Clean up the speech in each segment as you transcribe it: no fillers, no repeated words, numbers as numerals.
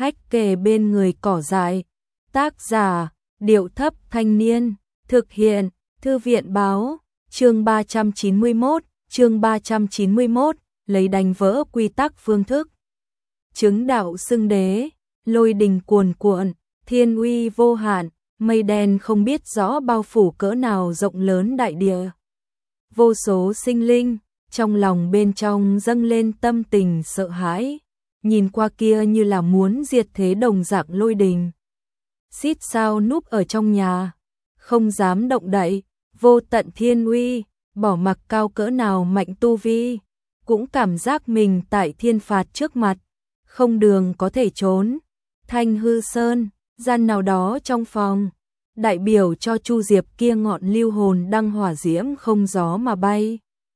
hách kề bên người cỏ dại. Tác giả, Điệu Thấp Thanh Niên, thực hiện, Thư viện Báo, chương 391, lấy đánh vỡ quy tắc phương thức. Chứng đạo xưng đế, lôi đình cuồn cuộn, thiên uy vô hạn, mây đen không biết rõ bao phủ cỡ nào rộng lớn đại địa. Vô số sinh linh, trong lòng bên trong dâng lên tâm tình sợ hãi, nhìn qua kia như là muốn diệt thế đồng dạng lôi đình. Xít sao núp ở trong nhà, không dám động đậy, vô tận thiên uy, bỏ mặc cao cỡ nào mạnh tu vi, cũng cảm giác mình tại thiên phạt trước mặt, không đường có thể trốn. Thanh hư sơn, gian nào đó trong phòng, đại biểu cho Chu Diệp kia ngọn lưu hồn đăng hỏa diễm không gió mà bay.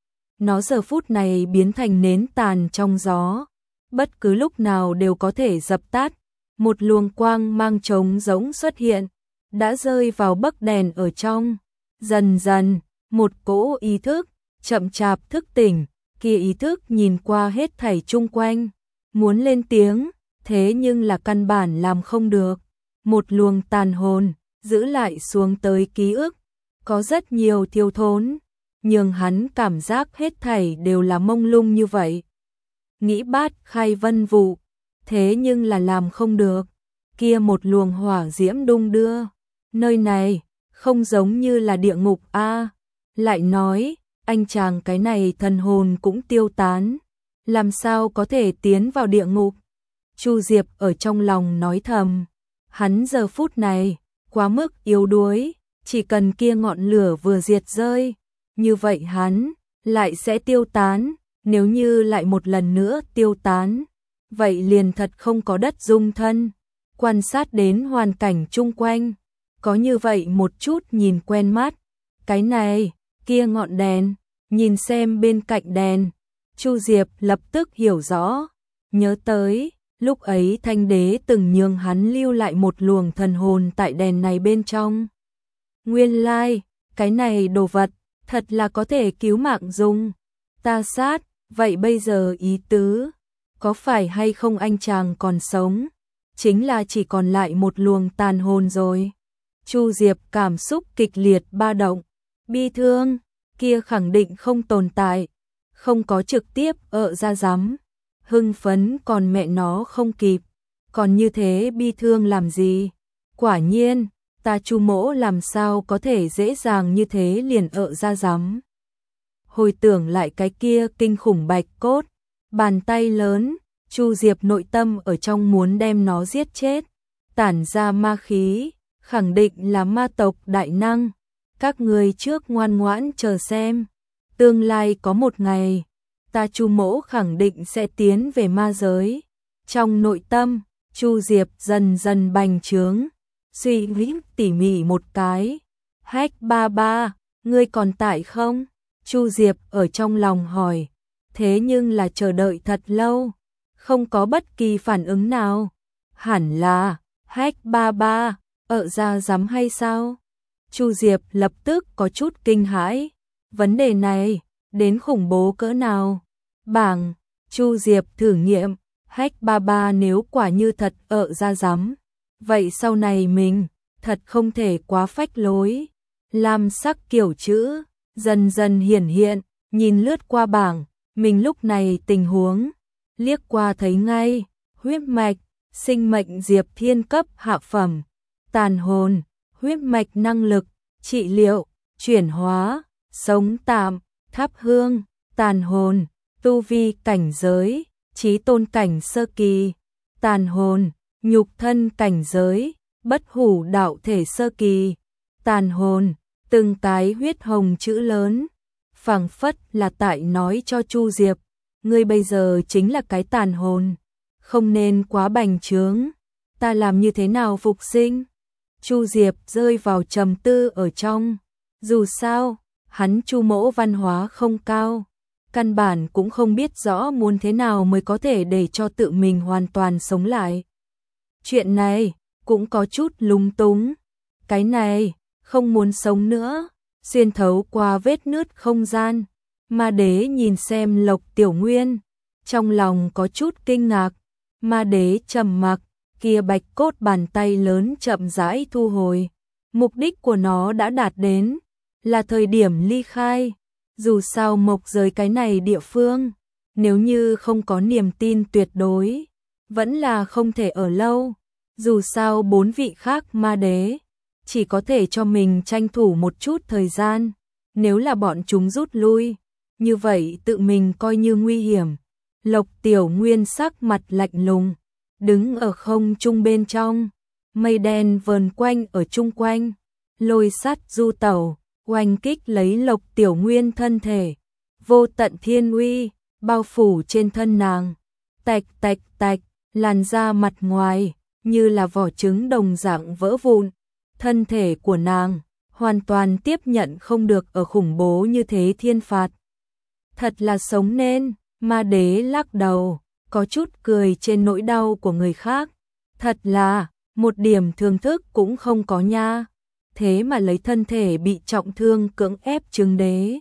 Nó giờ phút này biến thành nến tàn trong gió, bất cứ lúc nào đều có thể dập tắt. Một luồng quang mang trống rỗng xuất hiện, đã rơi vào bấc đèn ở trong. Dần dần, một cỗ ý thức, chậm chạp thức tỉnh, kia ý thức nhìn qua hết thảy chung quanh, muốn lên tiếng, thế nhưng là căn bản làm không được. Một luồng tàn hồn, giữ lại xuống tới ký ức, có rất nhiều thiếu thốn, nhưng hắn cảm giác hết thảy đều là mông lung như vậy. Nghĩ bát khai vân vụ, thế nhưng là làm không được, kia một luồng hỏa diễm đung đưa, nơi này không giống như là địa ngục a. Lại nói, anh chàng cái này thần hồn cũng tiêu tán, làm sao có thể tiến vào địa ngục? Chu Diệp ở trong lòng nói thầm, hắn giờ phút này quá mức yếu đuối, chỉ cần kia ngọn lửa vừa diệt rơi, như vậy hắn lại sẽ tiêu tán, nếu như lại một lần nữa tiêu tán, vậy liền thật không có đất dung thân. Quan sát đến hoàn cảnh chung quanh, có như vậy một chút nhìn quen mắt, cái này, kia ngọn đèn, nhìn xem bên cạnh đèn, Chu Diệp lập tức hiểu rõ, nhớ tới, lúc ấy Thanh Đế từng nhường hắn lưu lại một luồng thần hồn tại đèn này bên trong. Nguyên lai, cái này đồ vật, thật là có thể cứu mạng dùng. Ta sát, vậy bây giờ ý tứ, có phải hay không anh chàng còn sống? Chính là chỉ còn lại một luồng tàn hồn rồi. Chu Diệp cảm xúc kịch liệt ba động, bi thương, kia khẳng định không tồn tại, không có trực tiếp ra dám. Hưng phấn còn mẹ nó không kịp, còn như thế bi thương làm gì? Quả nhiên, ta Chu mỗ làm sao có thể dễ dàng như thế liền ra dám. Hồi tưởng lại cái kia kinh khủng bạch cốt, bàn tay lớn, Chu Diệp nội tâm ở trong muốn đem nó giết chết, tản ra ma khí, khẳng định là ma tộc đại năng. Các người trước ngoan ngoãn chờ xem, tương lai có một ngày, ta Chu mỗ khẳng định sẽ tiến về ma giới. Trong nội tâm, Chu Diệp dần dần bành trướng, suy nghĩ tỉ mỉ một cái. Hách ba ba, ngươi còn tại không? Chu Diệp ở trong lòng hỏi, thế nhưng là chờ đợi thật lâu, không có bất kỳ phản ứng nào. Hẳn là, Hách ba ba, ra dám hay sao? Chu Diệp lập tức có chút kinh hãi, vấn đề này, đến khủng bố cỡ nào? Bảng, Chu Diệp thử nghiệm, Hách ba ba nếu quả như thật ra dám, vậy sau này mình, thật không thể quá phách lối. Lam sắc kiểu chữ, dần dần hiển hiện, nhìn lướt qua bảng, mình lúc này tình huống, liếc qua thấy ngay, huyết mạch, sinh mệnh Diệp Thiên cấp hạ phẩm, tàn hồn, huyết mạch năng lực, trị liệu, chuyển hóa, sống tạm, thắp hương, tàn hồn, tu vi cảnh giới, chí tôn cảnh sơ kỳ, tàn hồn, nhục thân cảnh giới, bất hủ đạo thể sơ kỳ, tàn hồn, từng cái huyết hồng chữ lớn, phảng phất là tại nói cho Chu Diệp, ngươi bây giờ chính là cái tàn hồn, không nên quá bành trướng, ta làm như thế nào phục sinh? Chu Diệp rơi vào trầm tư ở trong, dù sao, hắn Chu mỗ văn hóa không cao, căn bản cũng không biết rõ muốn thế nào mới có thể để cho tự mình hoàn toàn sống lại. Chuyện này cũng có chút lung túng, cái này không muốn sống nữa, xuyên thấu qua vết nứt không gian, Ma Đế nhìn xem Lộc Tiểu Nguyên, trong lòng có chút kinh ngạc, Ma Đế trầm mặc, kia bạch cốt bàn tay lớn chậm rãi thu hồi. Mục đích của nó đã đạt đến, là thời điểm ly khai. Dù sao Mộc rời cái này địa phương, nếu như không có niềm tin tuyệt đối, vẫn là không thể ở lâu. Dù sao 4 vị khác ma đế, chỉ có thể cho mình tranh thủ một chút thời gian. Nếu là bọn chúng rút lui, như vậy tự mình coi như nguy hiểm. Lộc Tiểu Nguyên sắc mặt lạnh lùng, đứng ở không trung bên trong, mây đen vờn quanh ở chung quanh, lôi sắt du tẩu, oanh kích lấy Lộc Tiểu Nguyên thân thể. Vô tận thiên uy bao phủ trên thân nàng, tạch tạch tạch, làn da mặt ngoài như là vỏ trứng đồng dạng vỡ vụn. Thân thể của nàng hoàn toàn tiếp nhận không được ở khủng bố như thế thiên phạt. Thật là sống nên. Ma đế lắc đầu, có chút cười trên nỗi đau của người khác. Thật là, một điểm thương thức cũng không có nha. Thế mà lấy thân thể bị trọng thương cưỡng ép chứng đế.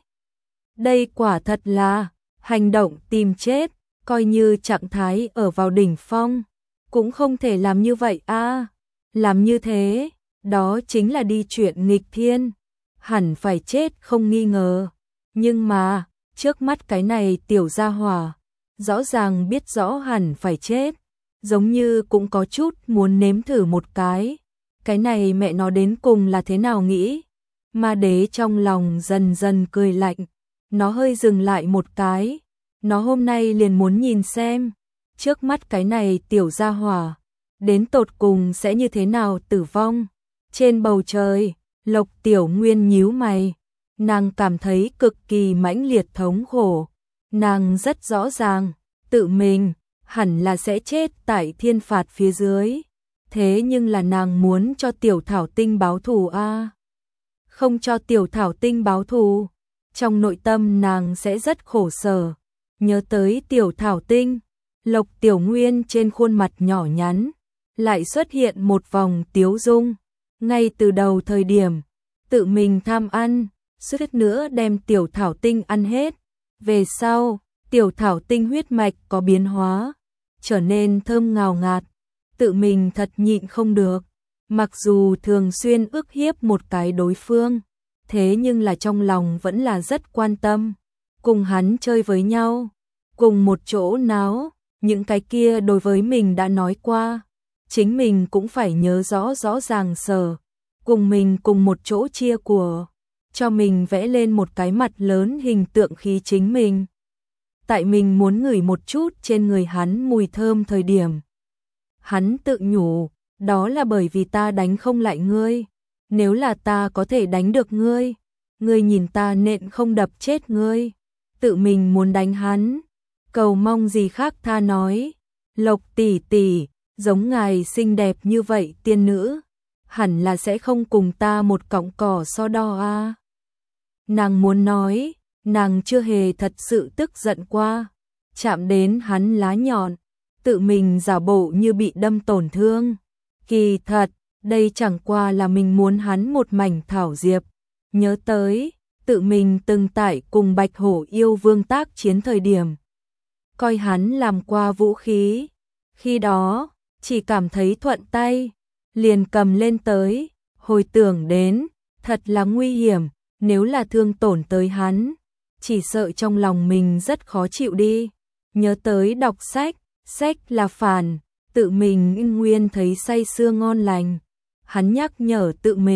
Đây quả thật là hành động tìm chết, coi như trạng thái ở vào đỉnh phong. Cũng không thể làm như vậy a. Làm như thế, đó chính là đi chuyện nghịch thiên. Hẳn phải chết không nghi ngờ. Nhưng mà trước mắt cái này tiểu gia hỏa, rõ ràng biết rõ hẳn phải chết, giống như cũng có chút muốn nếm thử một cái. Cái này mẹ nó đến cùng là thế nào nghĩ? Ma đế trong lòng dần dần cười lạnh, nó hơi dừng lại một cái, nó hôm nay liền muốn nhìn xem, trước mắt cái này tiểu gia hỏa, đến tột cùng sẽ như thế nào tử vong. Trên bầu trời, Lộc Tiểu Nguyên nhíu mày. Nàng cảm thấy cực kỳ mãnh liệt thống khổ. Nàng rất rõ ràng, tự mình hẳn là sẽ chết tại thiên phạt phía dưới. Thế nhưng là nàng muốn cho tiểu thảo tinh báo thù a. Không cho tiểu thảo tinh báo thù, trong nội tâm nàng sẽ rất khổ sở. Nhớ tới tiểu thảo tinh, Lộc Tiểu Nguyên trên khuôn mặt nhỏ nhắn lại xuất hiện một vòng tiếu dung. Ngay từ đầu thời điểm, tự mình tham ăn, suýt nữa đem tiểu thảo tinh ăn hết. Về sau, tiểu thảo tinh huyết mạch có biến hóa, trở nên thơm ngào ngạt. Tự mình thật nhịn không được. Mặc dù thường xuyên ức hiếp một cái đối phương, thế nhưng là trong lòng vẫn là rất quan tâm. Cùng hắn chơi với nhau, cùng một chỗ náo, những cái kia đối với mình đã nói qua. Chính mình cũng phải nhớ rõ rõ ràng sở. Cùng mình cùng một chỗ chia của, cho mình vẽ lên một cái mặt lớn hình tượng khí chính mình. Tại mình muốn ngửi một chút trên người hắn mùi thơm thời điểm. Hắn tự nhủ, đó là bởi vì ta đánh không lại ngươi. Nếu là ta có thể đánh được ngươi, ngươi nhìn ta nện không đập chết ngươi. Tự mình muốn đánh hắn, cầu mong gì khác tha nói. Lộc tỷ tỷ, giống ngài xinh đẹp như vậy tiên nữ, hẳn là sẽ không cùng ta một cọng cỏ so đo a. Nàng muốn nói, nàng chưa hề thật sự tức giận qua, chạm đến hắn lá nhọn, tự mình giả bộ như bị đâm tổn thương. Kỳ thật, đây chẳng qua là mình muốn hắn một mảnh thảo diệp. Nhớ tới, tự mình từng tại cùng Bạch Hổ yêu vương tác chiến thời điểm, coi hắn làm qua vũ khí, khi đó chỉ cảm thấy thuận tay, liền cầm lên tới, hồi tưởng đến, thật là nguy hiểm, nếu là thương tổn tới hắn, chỉ sợ trong lòng mình rất khó chịu đi. Nhớ tới đọc sách, sách là phản, tự mình nguyên thấy say sưa ngon lành. Hắn nhắc nhở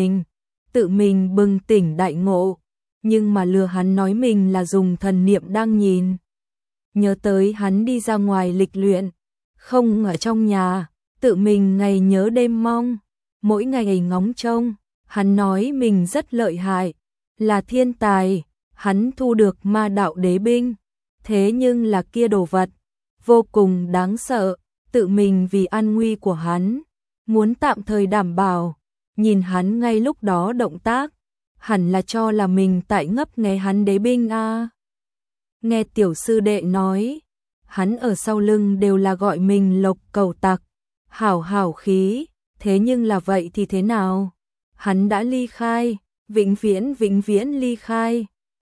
tự mình bừng tỉnh đại ngộ, nhưng mà lừa hắn nói mình là dùng thần niệm đang nhìn. Nhớ tới hắn đi ra ngoài lịch luyện, không ở trong nhà, tự mình ngày nhớ đêm mong, mỗi ngày ngóng trông, hắn nói mình rất lợi hại, là thiên tài, hắn thu được ma đạo đế binh, thế nhưng là kia đồ vật, vô cùng đáng sợ, tự mình vì an nguy của hắn, muốn tạm thời đảm bảo, nhìn hắn ngay lúc đó động tác, hẳn là cho là mình tại ngấp nghé hắn đế binh a. Nghe tiểu sư đệ nói, hắn ở sau lưng đều là gọi mình Lộc Cầu Tặc, hảo hảo khí, thế nhưng là vậy thì thế nào? Hắn đã ly khai, vĩnh viễn ly khai.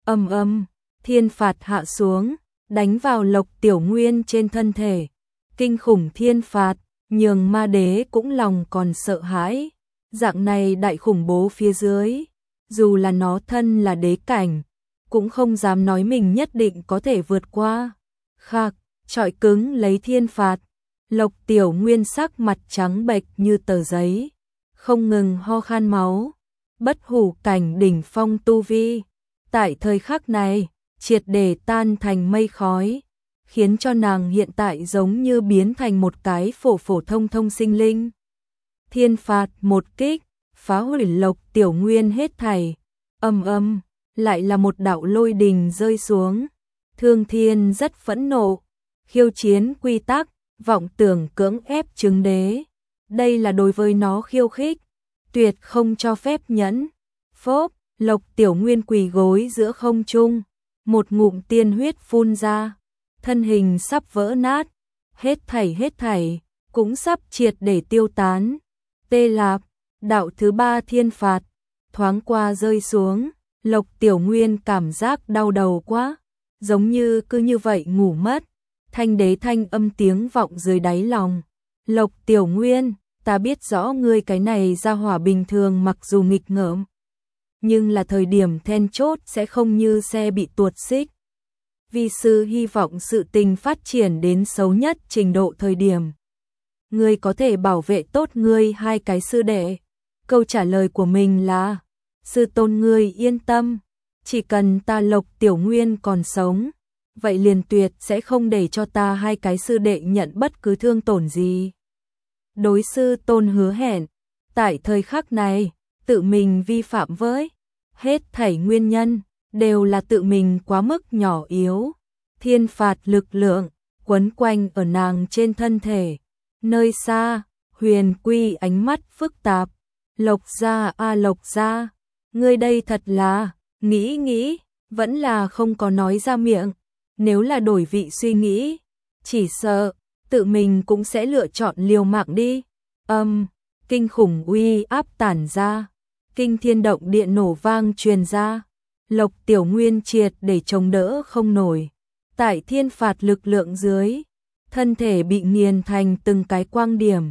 Thiên phạt hạ xuống, đánh vào Lộc Tiểu Nguyên trên thân thể. Kinh khủng thiên phạt, nhường ma đế cũng lòng còn sợ hãi. Dạng này đại khủng bố phía dưới, dù là nó thân là đế cảnh, cũng không dám nói mình nhất định có thể vượt qua. Khạc, trọi cứng lấy thiên phạt. Lộc Tiểu Nguyên sắc mặt trắng bệch như tờ giấy, không ngừng ho khan máu. Bất hủ cảnh đỉnh phong tu vi, tại thời khắc này, triệt để tan thành mây khói, khiến cho nàng hiện tại giống như biến thành một cái phổ phổ thông thông sinh linh. Thiên phạt một kích, phá hủy Lộc Tiểu Nguyên hết thảy. Âm, lại là một đạo lôi đình rơi xuống. Thương Thiên rất phẫn nộ, khiêu chiến quy tắc, vọng tưởng cưỡng ép chứng đế. Đây là đối với nó khiêu khích, tuyệt không cho phép nhẫn. Phốp, Lộc Tiểu Nguyên quỳ gối giữa không trung, một ngụm tiên huyết phun ra, thân hình sắp vỡ nát, hết thảy cũng sắp triệt để tiêu tán. Tê Lạp, đạo thứ 3 thiên phạt thoáng qua rơi xuống, Lộc Tiểu Nguyên cảm giác đau đầu quá, giống như cứ như vậy ngủ mất. Thanh đế thanh âm tiếng vọng dưới đáy lòng. Lộc Tiểu Nguyên, ta biết rõ ngươi cái này ra hỏa bình thường mặc dù nghịch ngợm, nhưng là thời điểm then chốt sẽ không như xe bị tuột xích. Vi sư hy vọng sự tình phát triển đến xấu nhất trình độ thời điểm, ngươi có thể bảo vệ tốt ngươi hai cái sư đệ. Câu trả lời của mình là, sư tôn ngươi yên tâm, chỉ cần ta Lộc Tiểu Nguyên còn sống, vậy liền tuyệt sẽ không để cho ta hai cái sư đệ nhận bất cứ thương tổn gì. Đối sư tôn hứa hẹn, tại thời khắc này, tự mình vi phạm với hết thảy nguyên nhân, đều là tự mình quá mức nhỏ yếu. Thiên phạt lực lượng, quấn quanh ở nàng trên thân thể. Nơi xa, Huyền Quy ánh mắt phức tạp. Lộc gia a Lộc gia, ngươi đây thật là, nghĩ, vẫn là không có nói ra miệng. Nếu là đổi vị suy nghĩ, chỉ sợ, tự mình cũng sẽ lựa chọn liều mạng đi. Kinh khủng uy áp tản ra, kinh thiên động địa nổ vang truyền ra. Lộc Tiểu Nguyên triệt để chống đỡ không nổi. Tại thiên phạt lực lượng dưới, thân thể bị nghiền thành từng cái quang điểm.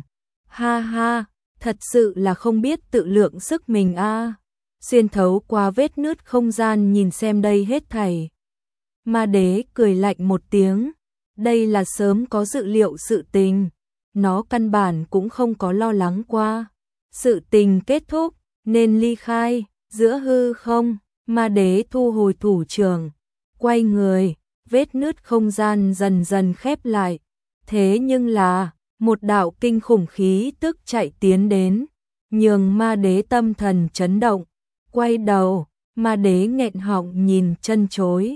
Ha, thật sự là không biết tự lượng sức mình a. Xuyên thấu qua vết nứt không gian nhìn xem đây hết thảy. Ma đế cười lạnh một tiếng, đây là sớm có dự liệu sự tình, nó căn bản cũng không có lo lắng qua. Sự tình kết thúc, nên ly khai, giữa hư không, ma đế thu hồi thủ trưởng, quay người, vết nứt không gian dần dần khép lại. Thế nhưng là, một đạo kinh khủng khí tức chạy tiến đến, nhường ma đế tâm thần chấn động, quay đầu, ma đế nghẹn họng nhìn chân chối.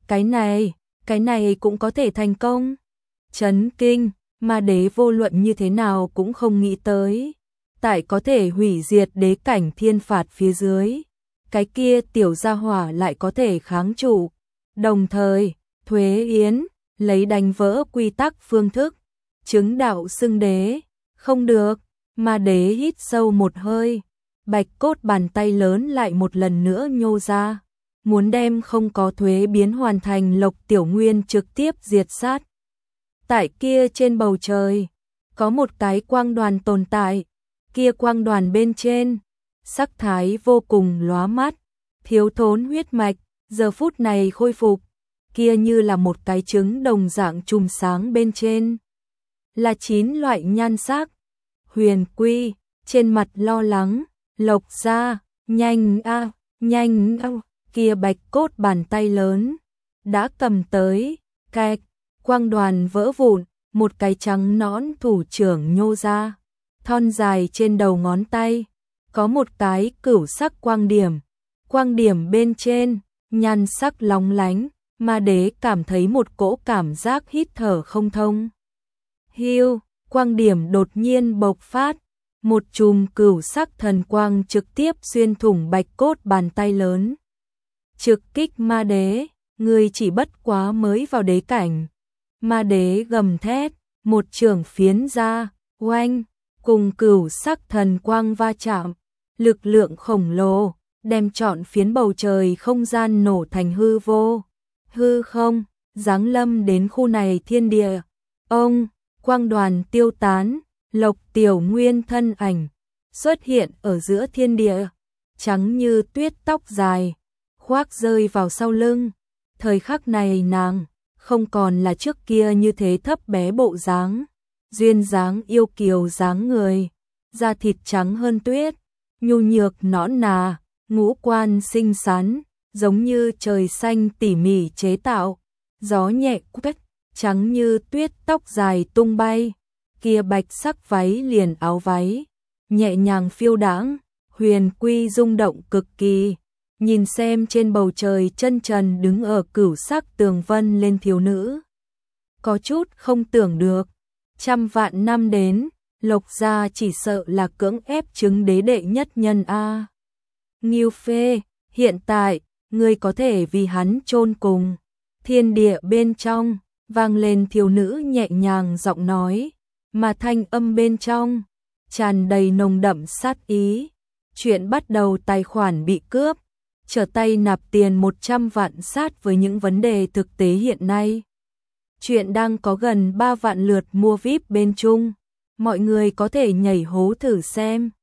Cái này cũng có thể thành công. Chấn kinh, ma đế vô luận như thế nào cũng không nghĩ tới. Tại có thể hủy diệt đế cảnh thiên phạt phía dưới, cái kia tiểu gia hỏa lại có thể kháng trụ. Đồng thời, Thuế Yến, lấy đánh vỡ quy tắc phương thức, chứng đạo xưng đế. Không được, ma đế hít sâu một hơi, bạch cốt bàn tay lớn lại một lần nữa nhô ra. Muốn đem không có thuế biến hoàn thành Lộc Tiểu Nguyên trực tiếp diệt sát. Tại kia trên bầu trời, có một cái quang đoàn tồn tại, kia quang đoàn bên trên, sắc thái vô cùng lóa mắt, thiếu thốn huyết mạch, giờ phút này khôi phục, kia như là một cái trứng đồng dạng chùm sáng bên trên. Là 9 loại nhan sắc. Huyền Quy, trên mặt lo lắng, Lộc gia, nhanh a, kia bạch cốt bàn tay lớn đã cầm tới, cạch, quang đoàn vỡ vụn, một cái trắng nõn thủ trưởng nhô ra, thon dài trên đầu ngón tay, có một cái cửu sắc quang điểm bên trên, nhan sắc lóng lánh, ma đế cảm thấy một cỗ cảm giác hít thở không thông. Hiu, quang điểm đột nhiên bộc phát, một chùm cửu sắc thần quang trực tiếp xuyên thủng bạch cốt bàn tay lớn. Trực kích ma đế, ngươi chỉ bất quá mới vào đế cảnh. Ma đế gầm thét, một chưởng phiến ra, oanh, cùng cửu sắc thần quang va chạm, lực lượng khổng lồ, đem trọn phiến bầu trời không gian nổ thành hư vô. Hư không, giáng lâm đến khu này thiên địa. Ông, quang đoàn tiêu tán, Lộc Tiểu Nguyên thân ảnh xuất hiện ở giữa thiên địa, trắng như tuyết, tóc dài khoác rơi vào sau lưng. Thời khắc này nàng không còn là trước kia như thế thấp bé bộ dáng, duyên dáng yêu kiều dáng người, da thịt trắng hơn tuyết, nhu nhược nõn nà, ngũ quan xinh xắn, giống như trời xanh tỉ mỉ chế tạo, gió nhẹ quét, trắng như tuyết, tóc dài tung bay, kia bạch sắc váy liền áo váy, nhẹ nhàng phiêu đãng, huyền quy rung động cực kỳ. Nhìn xem trên bầu trời chân trần đứng ở cửu sắc tường vân lên thiếu nữ, có chút không tưởng được, trăm vạn năm đến, Lộc gia chỉ sợ là cưỡng ép chứng đế đệ nhất nhân a. Ngưu Phê, hiện tại, ngươi có thể vì hắn chôn cùng. Thiên địa bên trong, vang lên thiếu nữ nhẹ nhàng giọng nói, mà thanh âm bên trong, tràn đầy nồng đậm sát ý. Chuyện bắt đầu tài khoản bị cướp, trở tay nạp tiền 100 vạn sát với những vấn đề thực tế hiện nay. Chuyện đang có gần 3 vạn lượt mua VIP bên Trung, mọi người có thể nhảy hố thử xem.